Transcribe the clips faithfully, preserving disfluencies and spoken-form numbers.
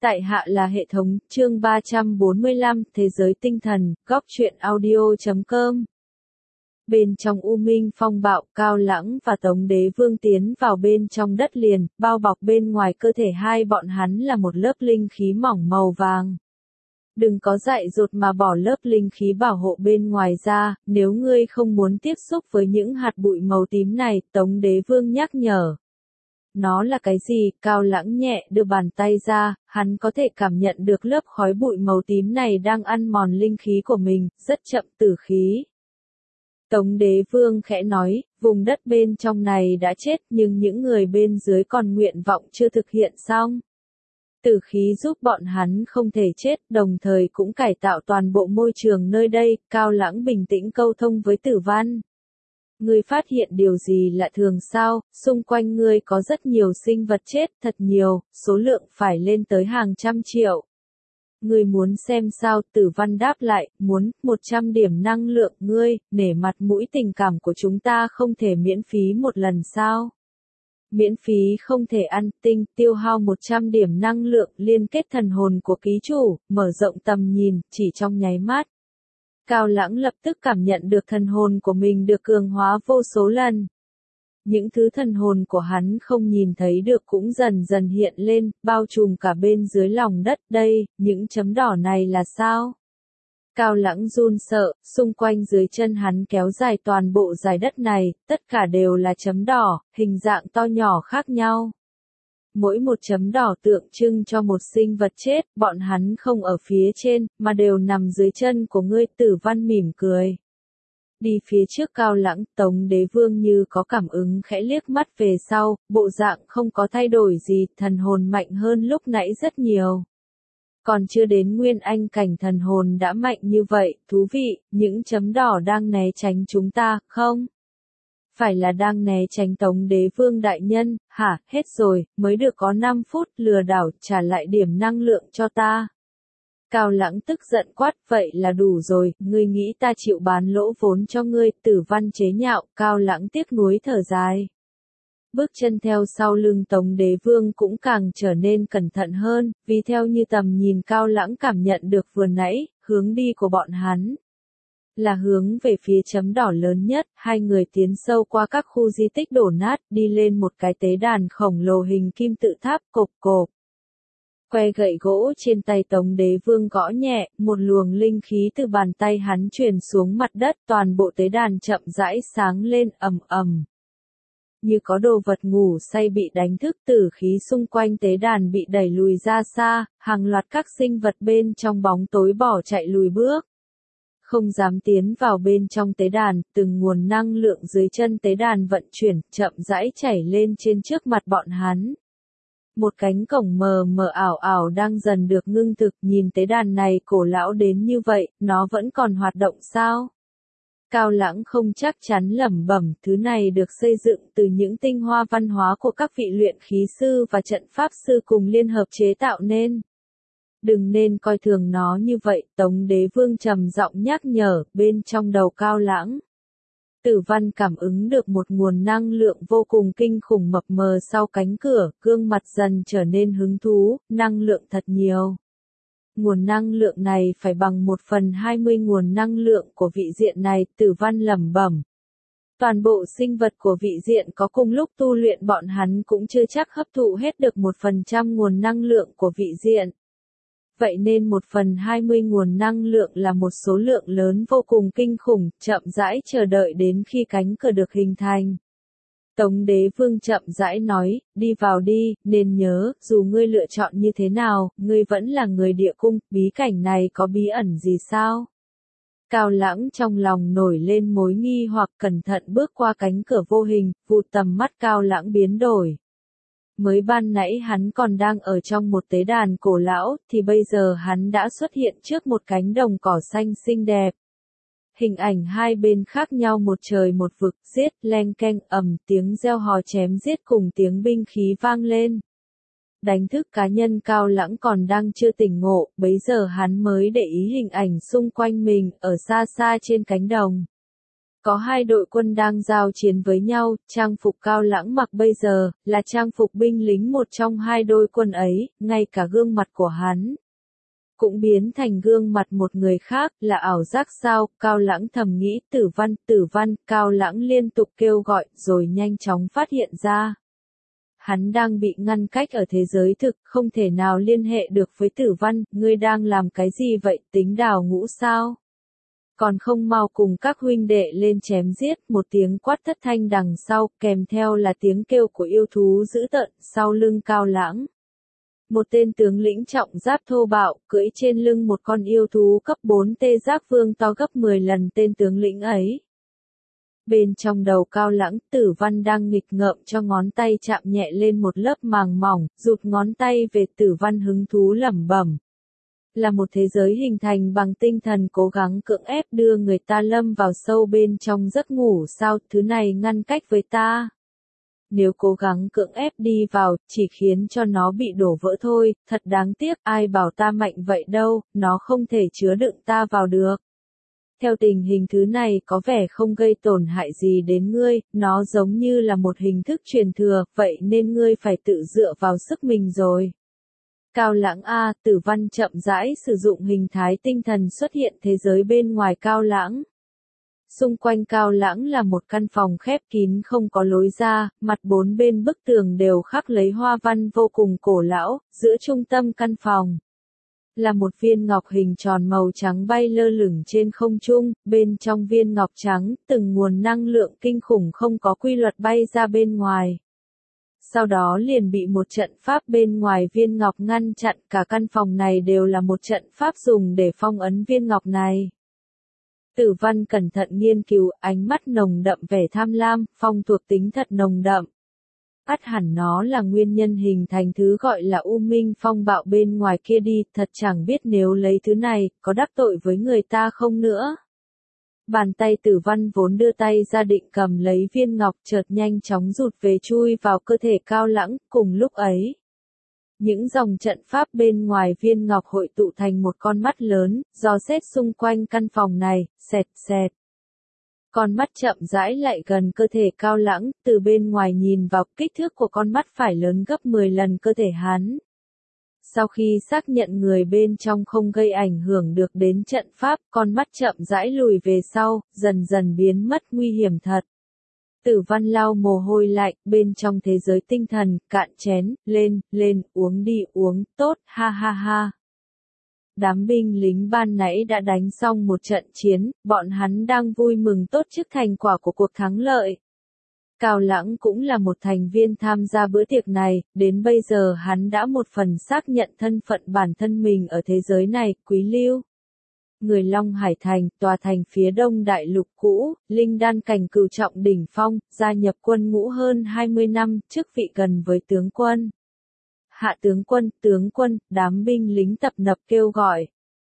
Tại hạ là hệ thống, chương ba trăm bốn mươi lăm, Thế giới tinh thần, góc truyện audio chấm com. Bên trong U Minh phong bạo, Cao Lãng và Tống Đế Vương tiến vào bên trong đất liền, bao bọc bên ngoài cơ thể hai bọn hắn là một lớp linh khí mỏng màu vàng. Đừng có dại dột mà bỏ lớp linh khí bảo hộ bên ngoài ra, nếu ngươi không muốn tiếp xúc với những hạt bụi màu tím này, Tống Đế Vương nhắc nhở. Nó là cái gì? Cao Lãng nhẹ đưa bàn tay ra, hắn có thể cảm nhận được lớp khói bụi màu tím này đang ăn mòn linh khí của mình, rất chậm tử khí. Tống Đế Vương khẽ nói, vùng đất bên trong này đã chết nhưng những người bên dưới còn nguyện vọng chưa thực hiện xong. Tử khí giúp bọn hắn không thể chết, đồng thời cũng cải tạo toàn bộ môi trường nơi đây. Cao Lãng bình tĩnh câu thông với Tử Văn. Ngươi phát hiện điều gì lạ thường sao? Xung quanh ngươi có rất nhiều sinh vật chết, thật nhiều, số lượng phải lên tới hàng trăm triệu. Ngươi muốn xem sao? Tử Văn đáp lại, muốn, một trăm điểm năng lượng. Ngươi, nể mặt mũi tình cảm của chúng ta không thể miễn phí một lần sao? Miễn phí không thể ăn, tinh, tiêu hao một trăm điểm năng lượng, liên kết thần hồn của ký chủ, mở rộng tầm nhìn, chỉ trong nháy mắt. Cao Lãng lập tức cảm nhận được thần hồn của mình được cường hóa vô số lần. Những thứ thần hồn của hắn không nhìn thấy được cũng dần dần hiện lên, bao trùm cả bên dưới lòng đất. Đây, những chấm đỏ này là sao? Cao Lãng run sợ, xung quanh dưới chân hắn kéo dài toàn bộ dải đất này, tất cả đều là chấm đỏ, hình dạng to nhỏ khác nhau. Mỗi một chấm đỏ tượng trưng cho một sinh vật chết, bọn hắn không ở phía trên, mà đều nằm dưới chân của ngươi. Tử Văn mỉm cười. Đi phía trước Cao Lãng, Tống Đế Vương như có cảm ứng khẽ liếc mắt về sau, bộ dạng không có thay đổi gì, thần hồn mạnh hơn lúc nãy rất nhiều. Còn chưa đến nguyên anh cảnh thần hồn đã mạnh như vậy, thú vị, những chấm đỏ đang né tránh chúng ta, không? Phải là đang né tránh Tống Đế Vương đại nhân, hả, hết rồi, mới được có năm phút, lừa đảo, trả lại điểm năng lượng cho ta. Cao Lãng tức giận quát, vậy là đủ rồi, ngươi nghĩ ta chịu bán lỗ vốn cho ngươi? Tử Văn chế nhạo. Cao Lãng tiếc nuối thở dài. Bước chân theo sau lưng Tống Đế Vương cũng càng trở nên cẩn thận hơn, vì theo như tầm nhìn Cao Lãng cảm nhận được vừa nãy, hướng đi của bọn hắn là hướng về phía chấm đỏ lớn nhất. Hai người tiến sâu qua các khu di tích đổ nát, đi lên một cái tế đàn khổng lồ hình kim tự tháp. Cộp cộp. Que gậy gỗ trên tay Tống Đế Vương gõ nhẹ, một luồng linh khí từ bàn tay hắn truyền xuống mặt đất, toàn bộ tế đàn chậm rãi sáng lên, ầm ầm. Như có đồ vật ngủ say bị đánh thức, tử khí xung quanh tế đàn bị đẩy lùi ra xa, hàng loạt các sinh vật bên trong bóng tối bỏ chạy lùi bước. Không dám tiến vào bên trong tế đàn, từng nguồn năng lượng dưới chân tế đàn vận chuyển, chậm rãi chảy lên trên trước mặt bọn hắn. Một cánh cổng mờ mờ ảo ảo đang dần được ngưng thực, nhìn tế đàn này cổ lão đến như vậy, nó vẫn còn hoạt động sao? Cao Lãng không chắc chắn lẩm bẩm, thứ này được xây dựng từ những tinh hoa văn hóa của các vị luyện khí sư và trận pháp sư cùng liên hợp chế tạo nên. Đừng nên coi thường nó như vậy, Tống Đế Vương trầm giọng nhắc nhở, bên trong đầu Cao Lãng. Tử Văn cảm ứng được một nguồn năng lượng vô cùng kinh khủng mập mờ sau cánh cửa, gương mặt dần trở nên hứng thú, năng lượng thật nhiều. Nguồn năng lượng này phải bằng một phần hai mươi nguồn năng lượng của vị diện này. Tử Văn lẩm bẩm. Toàn bộ sinh vật của vị diện có cùng lúc tu luyện, bọn hắn cũng chưa chắc hấp thụ hết được một phần trăm nguồn năng lượng của vị diện. Vậy nên một phần hai mươi nguồn năng lượng là một số lượng lớn vô cùng kinh khủng, chậm rãi chờ đợi đến khi cánh cửa được hình thành. Tống Đế Vương chậm rãi nói, đi vào đi, nên nhớ, dù ngươi lựa chọn như thế nào, ngươi vẫn là người địa cung, bí cảnh này có bí ẩn gì sao? Cao Lãng trong lòng nổi lên mối nghi hoặc, cẩn thận bước qua cánh cửa vô hình, vụt tầm mắt Cao Lãng biến đổi. Mới ban nãy hắn còn đang ở trong một tế đàn cổ lão, thì bây giờ hắn đã xuất hiện trước một cánh đồng cỏ xanh xinh đẹp. Hình ảnh hai bên khác nhau một trời một vực, giết, leng keng, ầm, tiếng reo hò chém giết cùng tiếng binh khí vang lên. Đánh thức cá nhân Cao Lãng còn đang chưa tỉnh ngộ, bấy giờ hắn mới để ý hình ảnh xung quanh mình, ở xa xa trên cánh đồng. Có hai đội quân đang giao chiến với nhau, trang phục Cao Lãng mặc bây giờ, là trang phục binh lính một trong hai đôi quân ấy, ngay cả gương mặt của hắn cũng biến thành gương mặt một người khác, là ảo giác sao, Cao Lãng thầm nghĩ, Tử Văn, Tử Văn, Cao Lãng liên tục kêu gọi, rồi nhanh chóng phát hiện ra. Hắn đang bị ngăn cách ở thế giới thực, không thể nào liên hệ được với Tử Văn, ngươi đang làm cái gì vậy, tính đào ngũ sao? Còn không mau cùng các huynh đệ lên chém giết, một tiếng quát thất thanh đằng sau, kèm theo là tiếng kêu của yêu thú dữ tợn, sau lưng Cao Lãng. Một tên tướng lĩnh trọng giáp thô bạo, cưỡi trên lưng một con yêu thú cấp bốn tê giác vương to gấp mười lần tên tướng lĩnh ấy. Bên trong đầu Cao Lãng, Tử Văn đang nghịch ngợm cho ngón tay chạm nhẹ lên một lớp màng mỏng, rụt ngón tay về Tử Văn hứng thú lẩm bẩm. Là một thế giới hình thành bằng tinh thần cố gắng cưỡng ép đưa người ta lâm vào sâu bên trong giấc ngủ sao, thứ này ngăn cách với ta. Nếu cố gắng cưỡng ép đi vào, chỉ khiến cho nó bị đổ vỡ thôi, thật đáng tiếc, ai bảo ta mạnh vậy đâu, nó không thể chứa đựng ta vào được. Theo tình hình thứ này có vẻ không gây tổn hại gì đến ngươi, nó giống như là một hình thức truyền thừa, vậy nên ngươi phải tự dựa vào sức mình rồi. Cao Lãng a, Tử Văn chậm rãi sử dụng hình thái tinh thần xuất hiện thế giới bên ngoài Cao Lãng. Xung quanh Cao Lãng là một căn phòng khép kín không có lối ra, mặt bốn bên bức tường đều khắc lấy hoa văn vô cùng cổ lão, giữa trung tâm căn phòng là một viên ngọc hình tròn màu trắng bay lơ lửng trên không trung, bên trong viên ngọc trắng, từng nguồn năng lượng kinh khủng không có quy luật bay ra bên ngoài. Sau đó liền bị một trận pháp bên ngoài viên ngọc ngăn chặn, cả căn phòng này đều là một trận pháp dùng để phong ấn viên ngọc này. Tử Văn cẩn thận nghiên cứu, ánh mắt nồng đậm vẻ tham lam, phong thuộc tính thật nồng đậm. Ắt hẳn nó là nguyên nhân hình thành thứ gọi là U Minh phong bạo bên ngoài kia đi, thật chẳng biết nếu lấy thứ này, có đắc tội với người ta không nữa. Bàn tay Tử Văn vốn đưa tay ra định cầm lấy viên ngọc chợt nhanh chóng rụt về chui vào cơ thể Cao Lãng, cùng lúc ấy. Những dòng trận pháp bên ngoài viên ngọc hội tụ thành một con mắt lớn, dò xét xung quanh căn phòng này, xẹt xẹt. Con mắt chậm rãi lại gần cơ thể Cao Lãng, từ bên ngoài nhìn vào, kích thước của con mắt phải lớn gấp mười lần cơ thể hắn. Sau khi xác nhận người bên trong không gây ảnh hưởng được đến trận pháp, con mắt chậm rãi lùi về sau, dần dần biến mất nguy hiểm thật. Tử Văn lau mồ hôi lạnh, bên trong thế giới tinh thần, cạn chén, lên, lên, uống đi uống, tốt, ha ha ha. Đám binh lính ban nãy đã đánh xong một trận chiến, bọn hắn đang vui mừng tốt trước thành quả của cuộc thắng lợi. Cao Lãng cũng là một thành viên tham gia bữa tiệc này, đến bây giờ hắn đã một phần xác nhận thân phận bản thân mình ở thế giới này, Quý Lưu. Người Long Hải Thành, tòa thành phía đông đại lục cũ, linh đan cảnh cửu trọng đỉnh phong, gia nhập quân ngũ hơn hai mươi năm, chức vị gần với tướng quân. Hạ tướng quân, tướng quân, đám binh lính tập nập kêu gọi.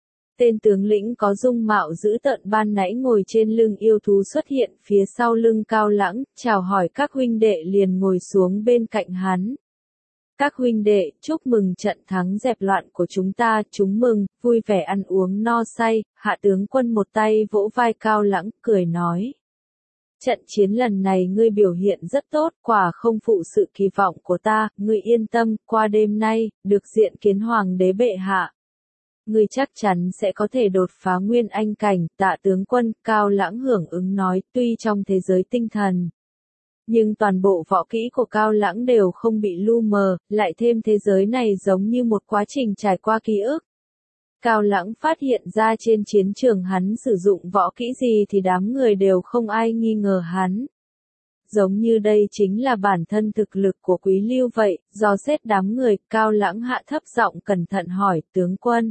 Tên tướng lĩnh có dung mạo dữ tợn ban nãy ngồi trên lưng yêu thú xuất hiện phía sau lưng Cao Lãng, chào hỏi các huynh đệ liền ngồi xuống bên cạnh hắn. Các huynh đệ, chúc mừng trận thắng dẹp loạn của chúng ta, chúng mừng, vui vẻ ăn uống no say, hạ tướng quân một tay vỗ vai Cao Lãng, cười nói. Trận chiến lần này ngươi biểu hiện rất tốt, quả không phụ sự kỳ vọng của ta, ngươi yên tâm, qua đêm nay, được diện kiến hoàng đế bệ hạ. Ngươi chắc chắn sẽ có thể đột phá nguyên anh cảnh, tạ tướng quân, Cao Lãng hưởng ứng nói, tuy trong thế giới tinh thần. Nhưng toàn bộ võ kỹ của Cao Lãng đều không bị lu mờ, lại thêm thế giới này giống như một quá trình trải qua ký ức. Cao Lãng phát hiện ra trên chiến trường hắn sử dụng võ kỹ gì thì đám người đều không ai nghi ngờ hắn. Giống như đây chính là bản thân thực lực của Quý Lưu vậy, do xét đám người, Cao Lãng hạ thấp giọng cẩn thận hỏi, tướng quân.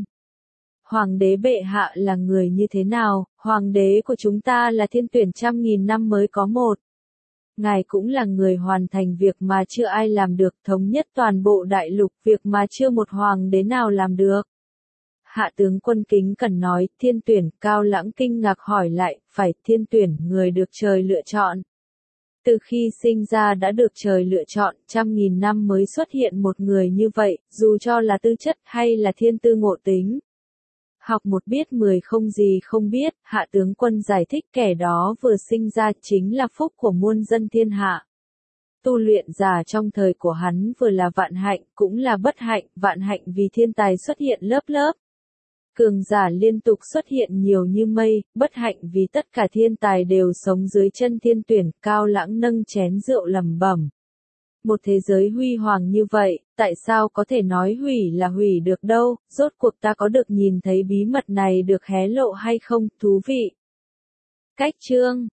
Hoàng đế bệ hạ là người như thế nào, hoàng đế của chúng ta là thiên tuyển trăm nghìn năm mới có một. Ngài cũng là người hoàn thành việc mà chưa ai làm được, thống nhất toàn bộ đại lục, việc mà chưa một hoàng đế nào làm được. Hạ tướng quân kính cẩn nói, thiên tuyển, Cao Lãng kinh ngạc hỏi lại, phải thiên tuyển, người được trời lựa chọn. Từ khi sinh ra đã được trời lựa chọn, trăm nghìn năm mới xuất hiện một người như vậy, dù cho là tư chất hay là thiên tư ngộ tính. Học một biết mười không gì không biết, Hạ tướng quân giải thích kẻ đó vừa sinh ra chính là phúc của muôn dân thiên hạ. Tu luyện giả trong thời của hắn vừa là vạn hạnh, cũng là bất hạnh, vạn hạnh vì thiên tài xuất hiện lớp lớp. Cường giả liên tục xuất hiện nhiều như mây, bất hạnh vì tất cả thiên tài đều sống dưới chân thiên tuyển, Cao Lãng nâng chén rượu lẩm bẩm. Một thế giới huy hoàng như vậy, tại sao có thể nói hủy là hủy được đâu, rốt cuộc ta có được nhìn thấy bí mật này được hé lộ hay không, thú vị. Cách chương